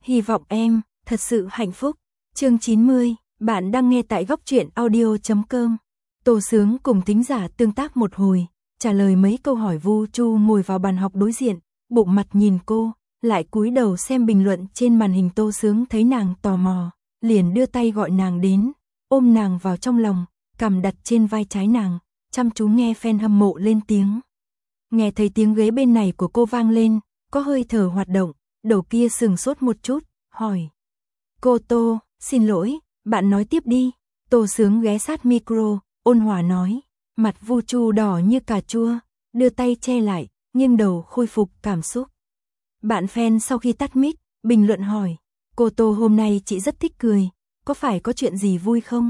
Hy vọng em thật sự hạnh phúc. Chương 90, bạn đang nghe tại góc truyện audio.com. Tô Sướng cùng thính giả tương tác một hồi, trả lời mấy câu hỏi. Vu Chu ngồi vào bàn học đối diện, bụng mặt nhìn cô, lại cúi đầu xem bình luận trên màn hình. Tô Sướng thấy nàng tò mò, liền đưa tay gọi nàng đến, ôm nàng vào trong lòng, cằm đặt trên vai trái nàng, chăm chú nghe fan hâm mộ lên tiếng. Nghe thấy tiếng ghế bên này của cô vang lên, có hơi thở hoạt động, đầu kia sừng sốt một chút, hỏi. Cô Tô, xin lỗi, bạn nói tiếp đi. Tô Sướng ghé sát micro, ôn hòa nói. Mặt Vu Chu đỏ như cà chua, đưa tay che lại, nghiêng đầu khôi phục cảm xúc. Bạn fan sau khi tắt mic, bình luận hỏi. Cô Tô, hôm nay chị rất thích cười, có phải có chuyện gì vui không?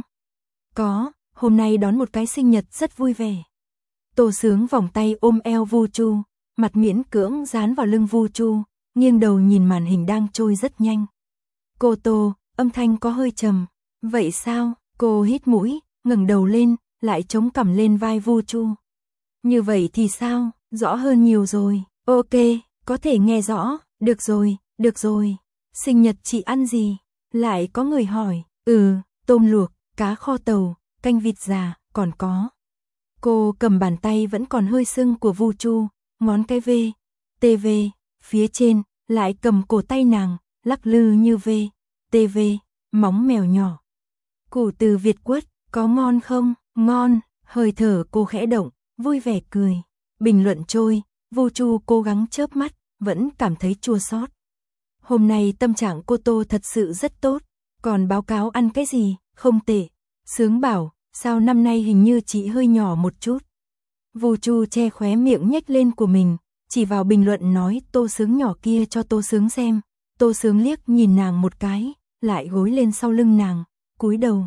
Có, hôm nay đón một cái sinh nhật rất vui vẻ. Tô Sướng vòng tay ôm eo Vu Chu, mặt miễn cưỡng dán vào lưng Vu Chu, nghiêng đầu nhìn màn hình đang trôi rất nhanh. Cô Tô, âm thanh có hơi trầm. Vậy sao? Cô hít mũi, ngẩng đầu lên, lại chống cằm lên vai Vu Chu. Như vậy thì sao? Rõ hơn nhiều rồi. Ok, có thể nghe rõ. Được rồi. Sinh nhật chị ăn gì? Lại có người hỏi. Tôm luộc, cá kho tàu, canh vịt già, còn có. Cô cầm bàn tay vẫn còn hơi sưng của Vu Chu, ngón cái V, TV, phía trên, lại cầm cổ tay nàng, lắc lư như V, TV, móng mèo nhỏ. Củ từ Việt Quất, có ngon không? Ngon, hơi thở cô khẽ động, vui vẻ cười. Bình luận trôi, Vu Chu cố gắng chớp mắt, vẫn cảm thấy chua xót. Hôm nay tâm trạng cô Tô thật sự rất tốt, còn báo cáo ăn cái gì, không tệ. Sướng bảo, sao năm nay hình như chị hơi nhỏ một chút. Vu Chu che khóe miệng nhếch lên của mình, chỉ vào bình luận nói Tô Sướng nhỏ kia cho Tô Sướng xem. Tô Sướng liếc nhìn nàng một cái, lại gối lên sau lưng nàng, cúi đầu.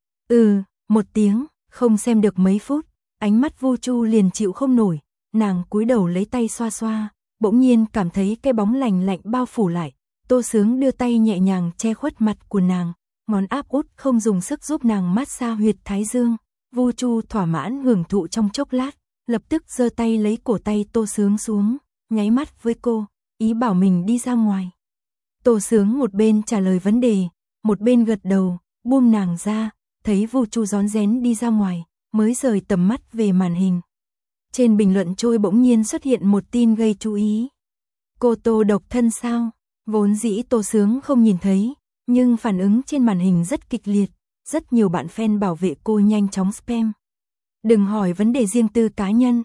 Một tiếng, không xem được mấy phút, ánh mắt Vu Chu liền chịu không nổi, nàng cúi đầu lấy tay xoa xoa, bỗng nhiên cảm thấy cái bóng lạnh lạnh bao phủ lại. Tô Sướng đưa tay nhẹ nhàng che khuất mặt của nàng, ngón áp út không dùng sức giúp nàng massage huyệt thái dương. Vu Chu thỏa mãn hưởng thụ trong chốc lát, lập tức giơ tay lấy cổ tay Tô Sướng xuống, nháy mắt với cô, ý bảo mình đi ra ngoài. Tô Sướng một bên trả lời vấn đề, một bên gật đầu, buông nàng ra, thấy Vu Chu rón rén đi ra ngoài, mới rời tầm mắt về màn hình. Trên bình luận trôi bỗng nhiên xuất hiện một tin gây chú ý. Cô Tô độc thân sao? Vốn dĩ Tô Sướng không nhìn thấy, nhưng phản ứng trên màn hình rất kịch liệt, rất nhiều bạn fan bảo vệ cô nhanh chóng spam. Đừng hỏi vấn đề riêng tư cá nhân,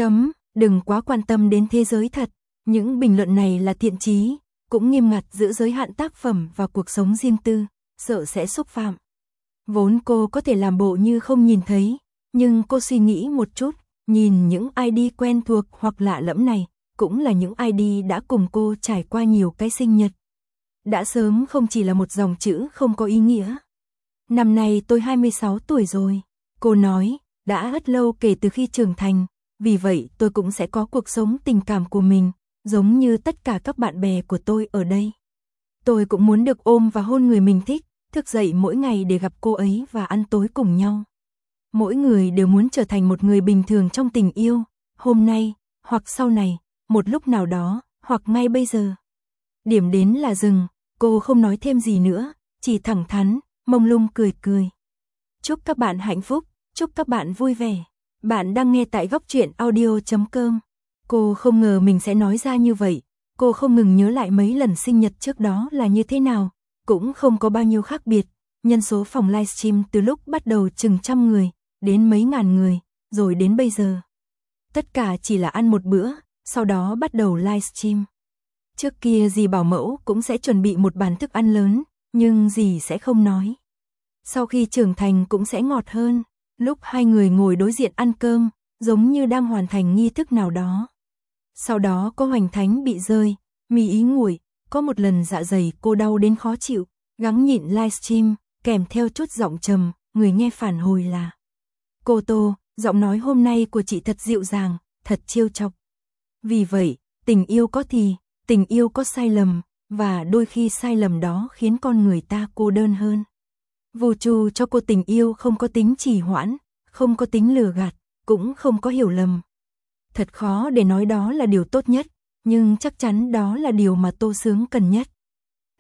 đừng quá quan tâm đến thế giới thật. Những bình luận này là thiện chí, cũng nghiêm ngặt giữ giới hạn tác phẩm và cuộc sống riêng tư, sợ sẽ xúc phạm. Vốn cô có thể làm bộ như không nhìn thấy, nhưng cô suy nghĩ một chút, nhìn những ID quen thuộc hoặc lạ lẫm này, cũng là những ID đã cùng cô trải qua nhiều cái sinh nhật. Đã sớm không chỉ là một dòng chữ không có ý nghĩa. Năm nay tôi 26 tuổi rồi, cô nói, đã rất lâu kể từ khi trưởng thành, vì vậy tôi cũng sẽ có cuộc sống tình cảm của mình, giống như tất cả các bạn bè của tôi ở đây. Tôi cũng muốn được ôm và hôn người mình thích, thức dậy mỗi ngày để gặp cô ấy và ăn tối cùng nhau. Mỗi người đều muốn trở thành một người bình thường trong tình yêu, hôm nay, hoặc sau này, một lúc nào đó, hoặc ngay bây giờ. Điểm đến là dừng, cô không nói thêm gì nữa, chỉ thẳng thắn, mông lung cười cười. Chúc các bạn hạnh phúc, chúc các bạn vui vẻ. Bạn đang nghe tại góc truyện audio.com. Cô không ngờ mình sẽ nói ra như vậy, cô không ngừng nhớ lại mấy lần sinh nhật trước đó là như thế nào, cũng không có bao nhiêu khác biệt. Nhân số phòng livestream từ lúc bắt đầu chừng trăm người, đến mấy ngàn người, rồi đến bây giờ. Tất cả chỉ là ăn một bữa, sau đó bắt đầu livestream. Trước kia dì bảo mẫu cũng sẽ chuẩn bị một bàn thức ăn lớn, nhưng dì sẽ không nói. Sau khi trưởng thành cũng sẽ ngọt hơn, lúc hai người ngồi đối diện ăn cơm, giống như đang hoàn thành nghi thức nào đó. Sau đó có hoành thánh bị rơi, mì ý nguội, có một lần dạ dày cô đau đến khó chịu, gắng nhịn livestream, kèm theo chút giọng trầm, người nghe phản hồi là: Cô Tô, giọng nói hôm nay của chị thật dịu dàng, thật trêu chọc. Vì vậy, tình yêu có thì, tình yêu có sai lầm, và đôi khi sai lầm đó khiến con người ta cô đơn hơn. Vu Chu cho cô tình yêu không có tính trì hoãn, không có tính lừa gạt, cũng không có hiểu lầm. Thật khó để nói đó là điều tốt nhất, nhưng chắc chắn đó là điều mà Tô Sướng cần nhất.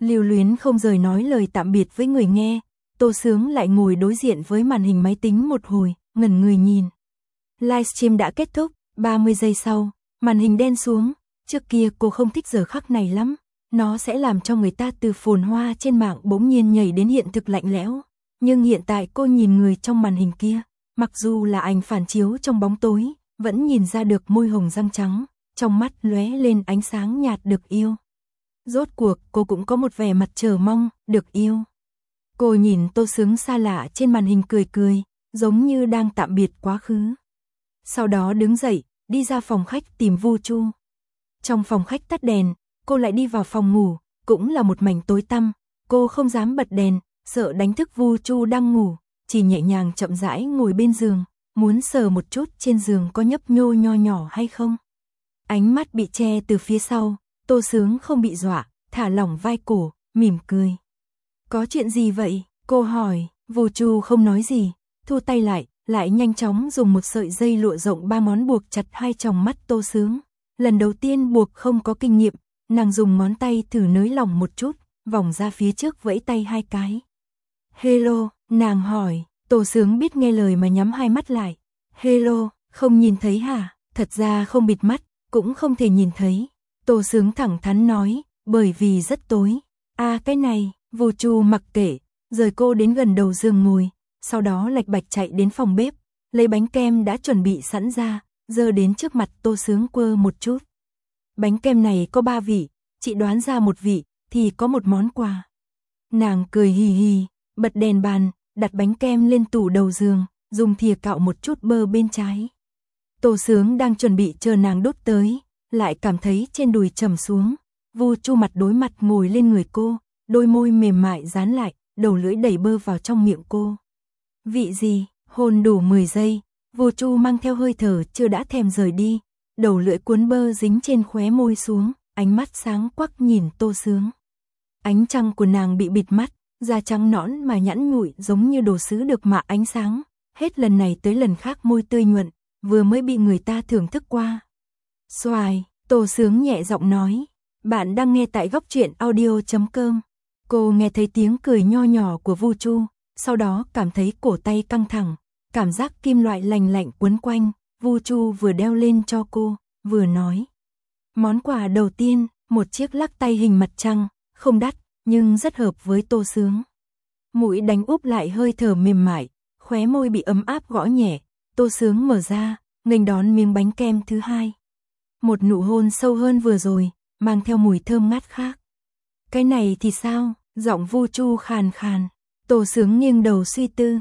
Lưu luyến không rời nói lời tạm biệt với người nghe, Tô Sướng lại ngồi đối diện với màn hình máy tính một hồi, ngẩn người nhìn. Livestream đã kết thúc, 30 giây sau, màn hình đen xuống, trước kia cô không thích giờ khắc này lắm, nó sẽ làm cho người ta từ phồn hoa trên mạng bỗng nhiên nhảy đến hiện thực lạnh lẽo. Nhưng hiện tại cô nhìn người trong màn hình kia, mặc dù là ảnh phản chiếu trong bóng tối, vẫn nhìn ra được môi hồng răng trắng, trong mắt lóe lên ánh sáng nhạt được yêu. Rốt cuộc cô cũng có một vẻ mặt chờ mong, được yêu. Cô nhìn Tô Sướng xa lạ trên màn hình cười cười, giống như đang tạm biệt quá khứ. Sau đó đứng dậy, đi ra phòng khách tìm Vu Chu. Trong phòng khách tắt đèn, cô lại đi vào phòng ngủ, cũng là một mảnh tối tăm, cô không dám bật đèn, sợ đánh thức Vu Chu đang ngủ, chỉ nhẹ nhàng chậm rãi ngồi bên giường, muốn sờ một chút trên giường có nhấp nhô nho nhỏ hay không. Ánh mắt bị che từ phía sau, Tô Sướng không bị dọa, thả lỏng vai cổ, mỉm cười. Có chuyện gì vậy? Cô hỏi. Vu Chu không nói gì, thu tay lại nhanh chóng dùng một sợi dây lụa rộng 3 món buộc chặt hai tròng mắt Tô Sướng. Lần đầu tiên buộc không có kinh nghiệm, nàng dùng ngón tay thử nới lỏng một chút, vòng ra phía trước vẫy tay hai cái. Hello, nàng hỏi. Tô Sướng biết nghe lời mà nhắm hai mắt lại. Hello, không nhìn thấy hả? Thật ra không bịt mắt, cũng không thể nhìn thấy. Tô Sướng thẳng thắn nói, bởi vì rất tối. À cái này, Vu Chu mặc kệ, rời cô đến gần đầu giường ngồi, sau đó lạch bạch chạy đến phòng bếp, lấy bánh kem đã chuẩn bị sẵn ra, giơ đến trước mặt Tô Sướng quơ một chút. Bánh kem này có 3 vị, chị đoán ra một vị, thì có một món quà. Nàng cười hì hì, bật đèn bàn, đặt bánh kem lên tủ đầu giường, dùng thìa cạo một chút bơ bên trái. Tô Sướng đang chuẩn bị chờ nàng đốt tới, lại cảm thấy trên đùi trầm xuống. Vu Chu mặt đối mặt ngồi lên người cô, đôi môi mềm mại dán lại, đầu lưỡi đẩy bơ vào trong miệng cô. Vị gì? Hôn đủ 10 giây, Vu Chu mang theo hơi thở chưa đã thèm rời đi, đầu lưỡi cuốn bơ dính trên khóe môi xuống, ánh mắt sáng quắc nhìn Tô Sướng. Ánh trăng của nàng bị bịt mắt, da trắng nõn mà nhẵn nhụi giống như đồ sứ được mạ ánh sáng, hết lần này tới lần khác môi tươi nhuận, vừa mới bị người ta thưởng thức qua. Xoài, Tô Sướng nhẹ giọng nói, bạn đang nghe tại góc truyện audio.com. Cô nghe thấy tiếng cười nho nhỏ của Vu Chu, sau đó cảm thấy cổ tay căng thẳng, cảm giác kim loại lành lạnh quấn quanh, Vu Chu vừa đeo lên cho cô, vừa nói. Món quà đầu tiên, một chiếc lắc tay hình mặt trăng, không đắt, nhưng rất hợp với Tô Sướng. Mũi đánh úp lại hơi thở mềm mại, khóe môi bị ấm áp gõ nhẹ, Tô Sướng mở ra, nghênh đón miếng bánh kem thứ hai. Một nụ hôn sâu hơn vừa rồi, mang theo mùi thơm ngát khác. Cái này thì sao? Giọng Vu Chu khàn khàn. Tô Sướng nghiêng đầu suy tư.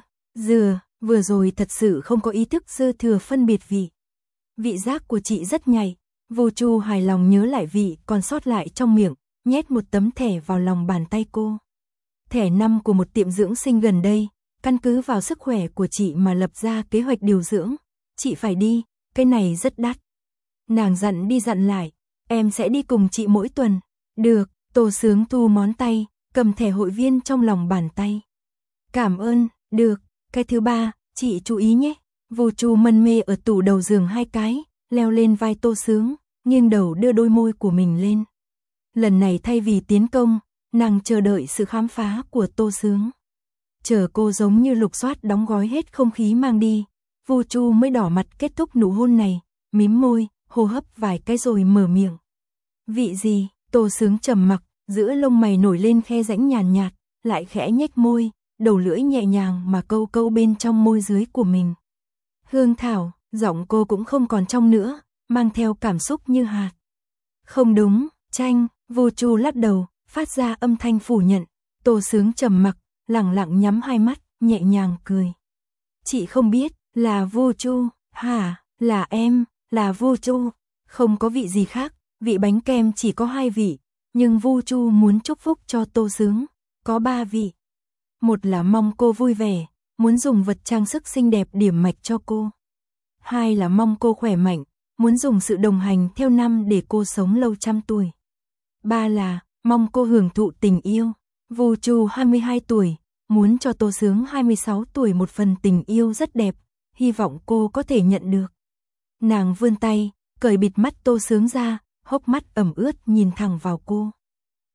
Vừa rồi thật sự không có ý thức dư thừa phân biệt vị. Vị giác của chị rất nhạy. Vu Chu hài lòng nhớ lại vị còn sót lại trong miệng, nhét một tấm thẻ vào lòng bàn tay cô. Thẻ 5 của một tiệm dưỡng sinh gần đây, căn cứ vào sức khỏe của chị mà lập ra kế hoạch điều dưỡng. Chị phải đi, cái này rất đắt. Nàng dặn đi dặn lại, em sẽ đi cùng chị mỗi tuần. Được, Tô Sướng thu món tay, cầm thẻ hội viên trong lòng bàn tay. Cảm ơn, được, cái thứ ba, chị chú ý nhé. Vu Chu mân mê ở tủ đầu giường hai cái, leo lên vai Tô Sướng, nghiêng đầu đưa đôi môi của mình lên. Lần này thay vì tiến công, nàng chờ đợi sự khám phá của Tô Sướng. Chờ cô giống như lục soát đóng gói hết không khí mang đi, Vu Chu mới đỏ mặt kết thúc nụ hôn này, mím môi, hô hấp vài cái rồi mở miệng. Vị gì? Tô Sướng trầm mặc, giữa lông mày nổi lên khe rãnh nhàn nhạt, lại khẽ nhếch môi, đầu lưỡi nhẹ nhàng mà câu câu bên trong môi dưới của mình. Hương thảo, giọng cô cũng không còn trong nữa, mang theo cảm xúc như hạt. Không đúng, chanh, Vu Chu lắc đầu, phát ra âm thanh phủ nhận. Tô Sướng trầm mặc, lẳng lặng nhắm hai mắt, nhẹ nhàng cười. Chị không biết, là Vu Chu, hả, là em, là Vu Chu, không có vị gì khác, vị bánh kem chỉ có 2 vị, nhưng Vu Chu muốn chúc phúc cho Tô Sướng, có 3 vị. Một là mong cô vui vẻ, muốn dùng vật trang sức xinh đẹp điểm mạch cho cô. 2 là mong cô khỏe mạnh, muốn dùng sự đồng hành theo năm để cô sống lâu trăm tuổi. 3 là mong cô hưởng thụ tình yêu. Vu Chu 22 tuổi, muốn cho Tô Sướng 26 tuổi một phần tình yêu rất đẹp, hy vọng cô có thể nhận được. Nàng vươn tay, cởi bịt mắt Tô Sướng ra, hốc mắt ẩm ướt nhìn thẳng vào cô.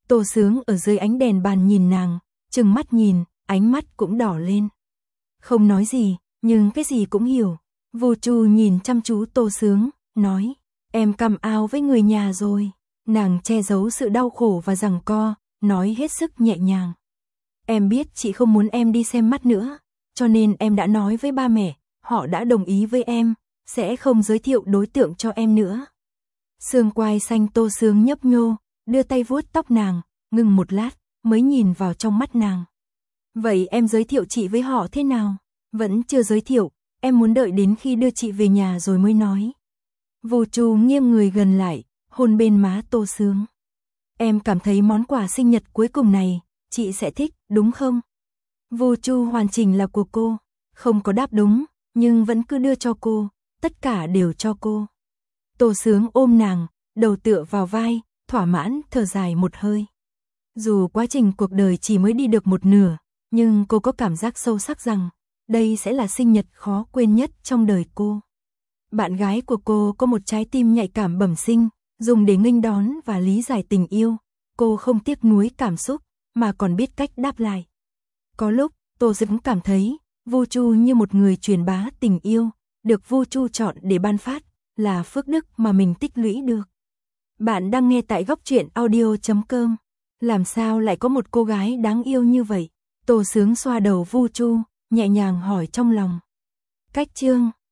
Tô Sướng ở dưới ánh đèn bàn nhìn nàng, trừng mắt nhìn, ánh mắt cũng đỏ lên. Không nói gì, nhưng cái gì cũng hiểu. Vu Chu nhìn chăm chú Tô Sướng, nói, em cằm ao với người nhà rồi. Nàng che giấu sự đau khổ và giằng co, nói hết sức nhẹ nhàng. Em biết chị không muốn em đi xem mắt nữa, cho nên em đã nói với ba mẹ, họ đã đồng ý với em, sẽ không giới thiệu đối tượng cho em nữa. Xương quai xanh Tô Sướng nhấp nhô, đưa tay vuốt tóc nàng, ngừng một lát, mới nhìn vào trong mắt nàng. Vậy em giới thiệu chị với họ thế nào? Vẫn chưa giới thiệu, em muốn đợi đến khi đưa chị về nhà rồi mới nói. Vu Chu nghiêng người gần lại, hôn bên má Tô Sướng. Em cảm thấy món quà sinh nhật cuối cùng này, chị sẽ thích, đúng không? Vu Chu hoàn chỉnh là của cô, không có đáp đúng, nhưng vẫn cứ đưa cho cô, tất cả đều cho cô. Tô Sướng ôm nàng, đầu tựa vào vai, thỏa mãn thở dài một hơi. Dù quá trình cuộc đời chỉ mới đi được một nửa, nhưng cô có cảm giác sâu sắc rằng, đây sẽ là sinh nhật khó quên nhất trong đời cô. Bạn gái của cô có một trái tim nhạy cảm bẩm sinh, dùng để nghênh đón và lý giải tình yêu. Cô không tiếc nuối cảm xúc, mà còn biết cách đáp lại. Có lúc, Tô Sướng cảm thấy, Vu Chu như một người truyền bá tình yêu, được Vu Chu chọn để ban phát, là phước đức mà mình tích lũy được. Bạn đang nghe tại Góc Truyện Audio.com. Làm sao lại có một cô gái đáng yêu như vậy? Tô Sướng xoa đầu Vu Chu, nhẹ nhàng hỏi trong lòng. Cách chương